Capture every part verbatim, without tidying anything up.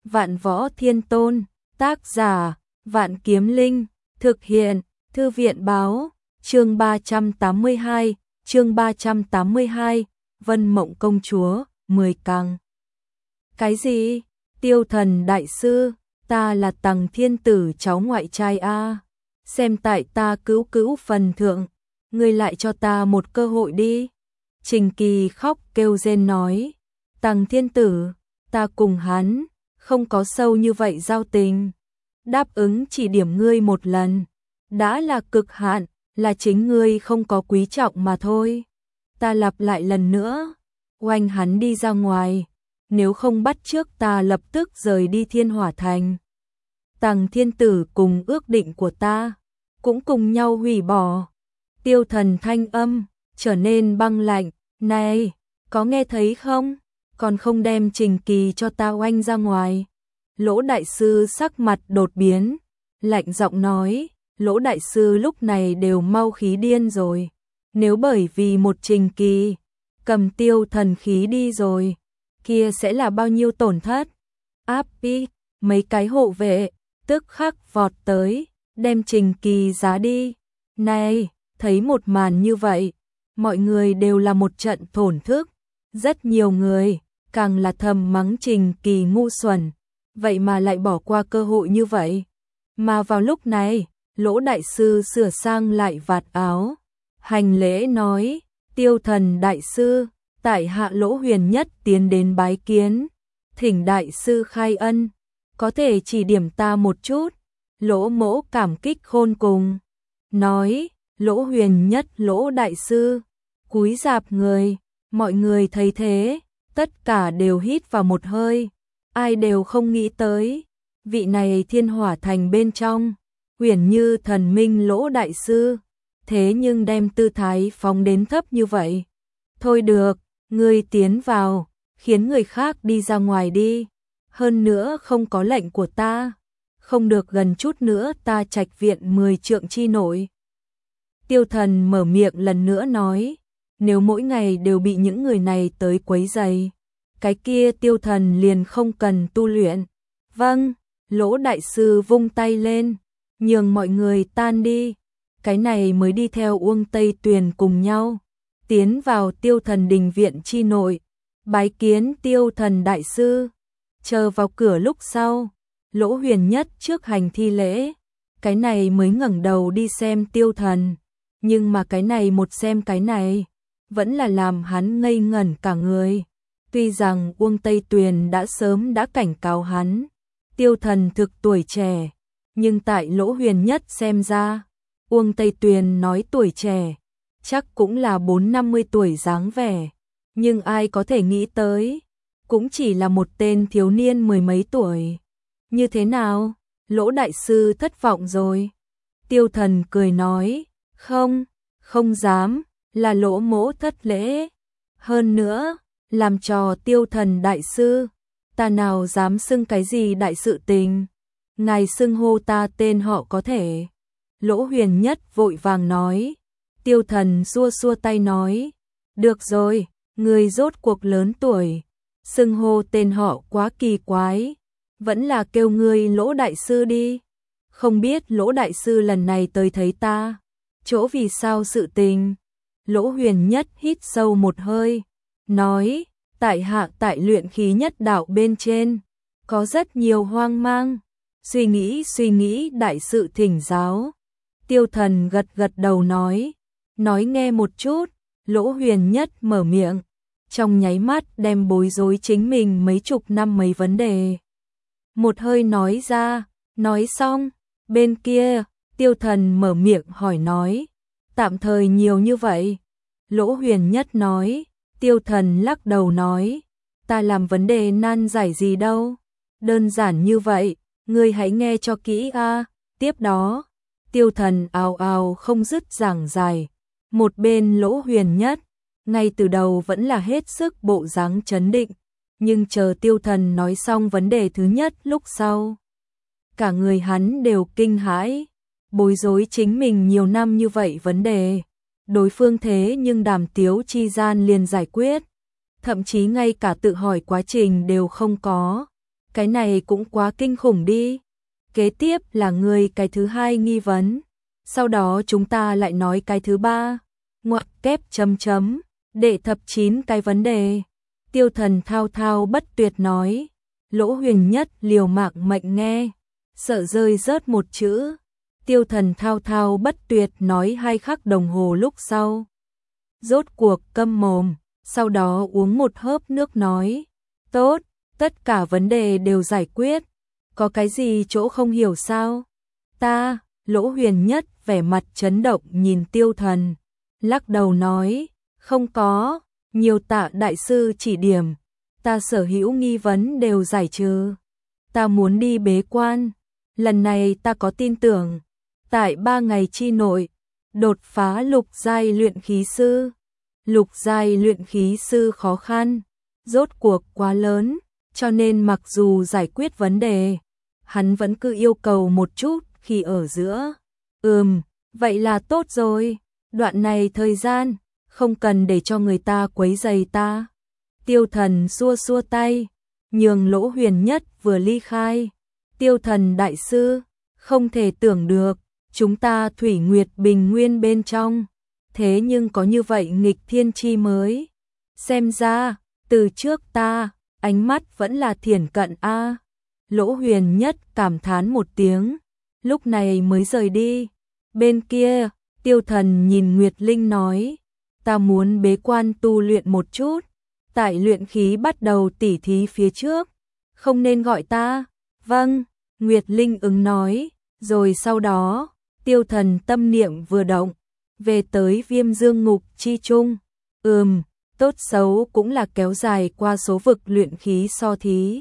Vạn Võ Thiên Tôn, tác giả, Vạn Kiếm Linh, thực hiện, Thư viện báo, chương ba trăm tám mươi hai, chương ba trăm tám mươi hai, Vân Mộng Công Chúa, mười càng. Cái gì? Tiêu Thần Đại Sư, ta là Tằng Thiên Tử cháu ngoại trai a. Xem tại ta cứu cứu phần thượng, ngươi lại cho ta một cơ hội đi. Trình Kỳ khóc kêu rên nói, Tằng Thiên Tử, ta cùng hắn không có sâu như vậy giao tình, đáp ứng chỉ điểm ngươi một lần, đã là cực hạn, là chính ngươi không có quý trọng mà thôi. Ta lặp lại lần nữa, oanh hắn đi ra ngoài, nếu không bắt trước ta lập tức rời đi Thiên Hỏa Thành. Tằng Thiên Tử cùng ước định của ta, cũng cùng nhau hủy bỏ. Tiêu Thần thanh âm trở nên băng lạnh, này, có nghe thấy không? Còn không đem Trình Kỳ cho ta oanh ra ngoài. Lỗ Đại Sư sắc mặt đột biến, lạnh giọng nói, Lỗ Đại Sư lúc này đều mau khí điên rồi. Nếu bởi vì một Trình Kỳ, cầm Tiêu Thần khí đi rồi, kia sẽ là bao nhiêu tổn thất. Áp đi, mấy cái hộ vệ, tức khắc vọt tới, đem Trình Kỳ giá đi. Này, thấy một màn như vậy, mọi người đều là một trận thổn thức. Rất nhiều người, càng là thầm mắng Trình Kỳ ngu xuẩn, vậy mà lại bỏ qua cơ hội như vậy. Mà vào lúc này, Lỗ Đại Sư sửa sang lại vạt áo, hành lễ nói, Tiêu Thần Đại Sư, tại hạ Lỗ Huyền Nhất tiến đến bái kiến, thỉnh Đại Sư khai ân, có thể chỉ điểm ta một chút. Lỗ Mỗ cảm kích khôn cùng, nói, Lỗ Huyền Nhất Lỗ Đại Sư, cúi rạp người, mọi người thấy thế, tất cả đều hít vào một hơi, ai đều không nghĩ tới, vị này Thiên Hỏa Thành bên trong, uyển như thần minh Lỗ Đại Sư, thế nhưng đem tư thái phóng đến thấp như vậy. Thôi được, ngươi tiến vào, khiến người khác đi ra ngoài đi, hơn nữa không có lệnh của ta, không được gần chút nữa ta trạch viện mười trượng chi nội. Tiêu Thần mở miệng lần nữa nói, nếu mỗi ngày đều bị những người này tới quấy rầy, cái kia Tiêu Thần liền không cần tu luyện. Vâng, Lỗ Đại Sư vung tay lên, nhường mọi người tan đi, cái này mới đi theo Uông Tây Tuyền cùng nhau, tiến vào Tiêu Thần đình viện chi nội, bái kiến Tiêu Thần Đại Sư. Chờ vào cửa lúc sau, Lỗ Huyền Nhất trước hành thi lễ, cái này mới ngẩng đầu đi xem Tiêu Thần, nhưng mà cái này một xem cái này, vẫn là làm hắn ngây ngẩn cả người. Tuy rằng Uông Tây Tuyền đã sớm đã cảnh cáo hắn, Tiêu Thần thực tuổi trẻ, nhưng tại Lỗ Huyền Nhất xem ra, Uông Tây Tuyền nói tuổi trẻ, chắc cũng là bốn năm mươi tuổi dáng vẻ, nhưng ai có thể nghĩ tới, cũng chỉ là một tên thiếu niên mười mấy tuổi. Như thế nào? Lỗ Đại Sư thất vọng rồi. Tiêu Thần cười nói, không, không dám, là Lỗ Mỗ thất lễ. Hơn nữa, làm trò Tiêu Thần Đại Sư, ta nào dám xưng cái gì đại sự tình. Ngài xưng hô ta tên họ có thể. Lỗ Huyền Nhất vội vàng nói. Tiêu Thần xua xua tay nói, được rồi, người rốt cuộc lớn tuổi, xưng hô tên họ quá kỳ quái, vẫn là kêu ngươi Lỗ Đại Sư đi. Không biết Lỗ Đại Sư lần này tới thấy ta, chỗ vì sao sự tình. Lỗ Huyền Nhất hít sâu một hơi, nói, tại hạ tại luyện khí nhất đạo bên trên, có rất nhiều hoang mang, suy nghĩ suy nghĩ đại sự thỉnh giáo. Tiêu Thần gật gật đầu nói, nói nghe một chút. Lỗ Huyền Nhất mở miệng, trong nháy mắt đem bối rối chính mình mấy chục năm mấy vấn đề. Một hơi nói ra, nói xong, bên kia, Tiêu Thần mở miệng hỏi nói, tạm thời nhiều như vậy. Lỗ Huyền Nhất nói, Tiêu Thần lắc đầu nói, ta làm vấn đề nan giải gì đâu, đơn giản như vậy, ngươi hãy nghe cho kỹ a. Tiếp đó, Tiêu Thần ào ào không dứt giảng giải, một bên Lỗ Huyền Nhất, ngay từ đầu vẫn là hết sức bộ dáng trấn định, nhưng chờ Tiêu Thần nói xong vấn đề thứ nhất lúc sau, cả người hắn đều kinh hãi, bối rối chính mình nhiều năm như vậy vấn đề, đối phương thế nhưng đàm tiếu chi gian liền giải quyết, thậm chí ngay cả tự hỏi quá trình đều không có, Cái này cũng quá kinh khủng đi. Kế tiếp là người cái thứ hai nghi vấn. Sau đó chúng ta lại nói cái thứ ba. Ngoặc kép chấm chấm. Để thập chín cái vấn đề. Tiêu Thần thao thao bất tuyệt nói. Lỗ Huyền Nhất liều mạng mệnh nghe. Sợ rơi rớt một chữ. Tiêu Thần thao thao bất tuyệt nói hai khắc đồng hồ lúc sau. Rốt cuộc câm mồm. Sau đó uống một hớp nước nói. Tốt, tất cả vấn đề đều giải quyết. Có cái gì chỗ không hiểu sao? Ta, Lỗ Huyền Nhất vẻ mặt chấn động nhìn Tiêu Thần. Lắc đầu nói. Không có, nhiều tạ đại sư chỉ điểm. Ta sở hữu nghi vấn đều giải trừ. Ta muốn đi bế quan. Lần này ta có tin tưởng. Tại ba ngày chi nội, đột phá lục giai luyện khí sư. Lục giai luyện khí sư khó khăn, rốt cuộc quá lớn, cho nên mặc dù giải quyết vấn đề, hắn vẫn cứ yêu cầu một chút khi ở giữa. Ừm, vậy là tốt rồi, đoạn này thời gian, không cần để cho người ta quấy rầy ta. Tiêu Thần xua xua tay, nhường Lỗ Huyền Nhất vừa ly khai. Tiêu Thần đại sư, không thể tưởng được, chúng ta Thủy Nguyệt Bình Nguyên bên trong. Thế nhưng có như vậy nghịch thiên chi mới. Xem ra, từ trước ta, ánh mắt vẫn là thiển cận a. Lỗ Huyền Nhất cảm thán một tiếng, lúc này mới rời đi. Bên kia, Tiêu Thần nhìn Nguyệt Linh nói, ta muốn bế quan tu luyện một chút, tại luyện khí bắt đầu tỉ thí phía trước, không nên gọi ta. Vâng, Nguyệt Linh ứng nói, rồi sau đó, Tiêu Thần tâm niệm vừa động, về tới Viêm Dương Ngục chi trung. Ừm, tốt xấu cũng là kéo dài qua số vực luyện khí so thí.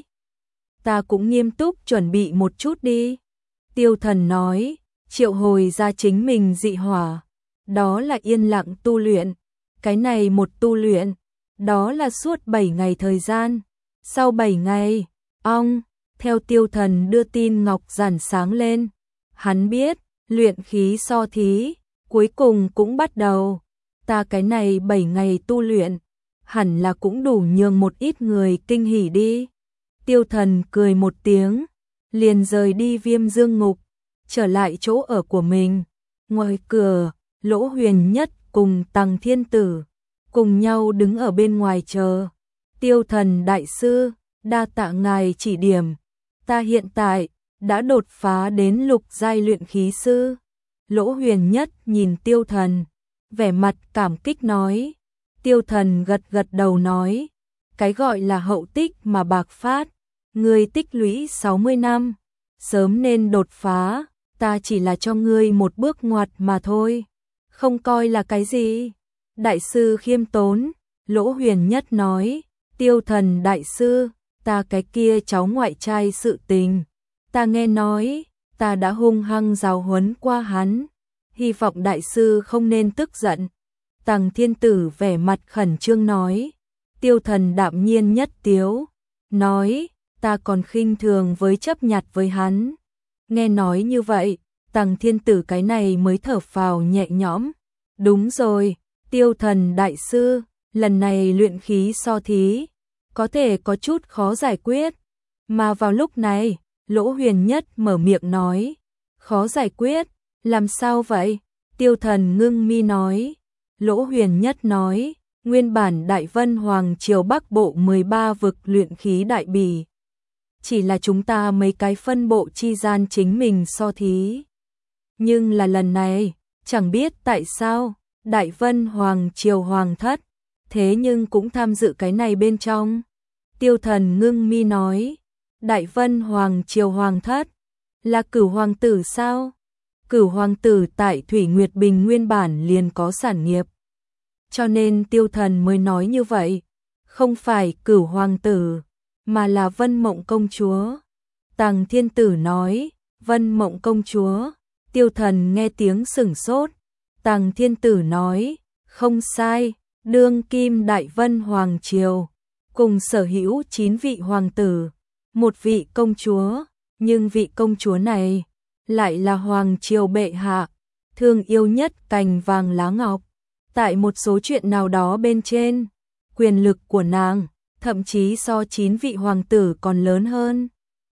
Ta cũng nghiêm túc chuẩn bị một chút đi. Tiêu Thần nói, triệu hồi ra chính mình dị hỏa. Đó là yên lặng tu luyện. Cái này một tu luyện, đó là suốt bảy ngày thời gian. Sau bảy ngày, ong, theo Tiêu Thần đưa tin ngọc giản sáng lên. Hắn biết, luyện khí so thí, cuối cùng cũng bắt đầu. Ta cái này bảy ngày tu luyện, hẳn là cũng đủ nhường một ít người kinh hỉ đi. Tiêu Thần cười một tiếng, liền rời đi Viêm Dương Ngục, trở lại chỗ ở của mình. Ngoài cửa, Lỗ Huyền Nhất cùng Tằng Thiên Tử cùng nhau đứng ở bên ngoài chờ. Tiêu Thần đại sư, đa tạ ngài chỉ điểm. Ta hiện tại đã đột phá đến lục giai luyện khí sư. Lỗ Huyền Nhất nhìn Tiêu Thần, vẻ mặt cảm kích nói. Tiêu Thần gật gật đầu nói, cái gọi là hậu tích mà bạc phát, ngươi tích lũy sáu mươi năm, sớm nên đột phá, ta chỉ là cho ngươi một bước ngoặt mà thôi, không coi là cái gì. Đại sư khiêm tốn, Lỗ Huyền Nhất nói, Tiêu Thần đại sư, ta cái kia cháu ngoại trai sự tình, ta nghe nói, ta đã hung hăng giáo huấn qua hắn, hy vọng đại sư không nên tức giận. Tằng Thiên Tử vẻ mặt khẩn trương nói. Tiêu Thần đạm nhiên nhất tiếu, nói, ta còn khinh thường với chấp nhặt với hắn. Nghe nói như vậy, Tằng Thiên Tử cái này mới thở phào nhẹ nhõm. Đúng rồi, Tiêu Thần đại sư, lần này luyện khí so thí, có thể có chút khó giải quyết. Mà vào lúc này, Lỗ Huyền Nhất mở miệng nói, khó giải quyết, làm sao vậy? Tiêu Thần ngưng mi nói. Lỗ Huyền Nhất nói, nguyên bản Đại Vân Hoàng Triều Bắc Bộ mười ba vực luyện khí đại bỉ. Chỉ là chúng ta mấy cái phân bộ chi gian chính mình so thí. Nhưng là lần này, chẳng biết tại sao, Đại Vân Hoàng Triều Hoàng thất, thế nhưng cũng tham dự cái này bên trong. Tiêu Thần ngưng mi nói, Đại Vân Hoàng Triều Hoàng thất, là Cửu Hoàng tử sao? Cửu Hoàng tử tại Thủy Nguyệt Bình nguyên bản liền có sản nghiệp. Cho nên Tiêu Thần mới nói như vậy, không phải Cửu Hoàng tử, mà là Vân Mộng công chúa. Tằng Thiên Tử nói, Vân Mộng công chúa. Tiêu Thần nghe tiếng sửng sốt. Tằng Thiên Tử nói, không sai, đương kim Đại Vân Hoàng Triều, cùng sở hữu chín vị hoàng tử, một vị công chúa, nhưng vị công chúa này lại là Hoàng Triều bệ hạ, thương yêu nhất cành vàng lá ngọc. Tại một số chuyện nào đó bên trên, quyền lực của nàng, thậm chí so chín vị hoàng tử còn lớn hơn.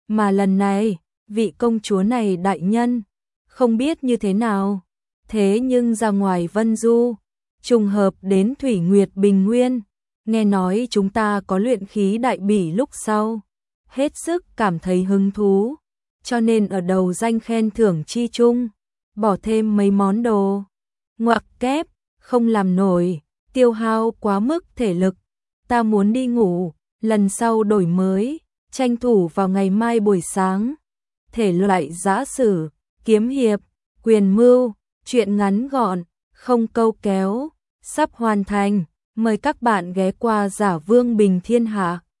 Mà lần này, vị công chúa này đại nhân, không biết như thế nào, thế nhưng ra ngoài Vân Du, trùng hợp đến Thủy Nguyệt Bình Nguyên, nghe nói chúng ta có luyện khí đại bỉ lúc sau, hết sức cảm thấy hứng thú, cho nên ở đầu danh khen thưởng chi chung, bỏ thêm mấy món đồ. Ngoặc kép, không làm nổi, tiêu hao quá mức thể lực, ta muốn đi ngủ, lần sau đổi mới, tranh thủ vào ngày mai buổi sáng. Thể loại giã sử, kiếm hiệp, quyền mưu, truyện ngắn gọn, không câu kéo, sắp hoàn thành, mời các bạn ghé qua Giả Vương Bình Thiên Hạ.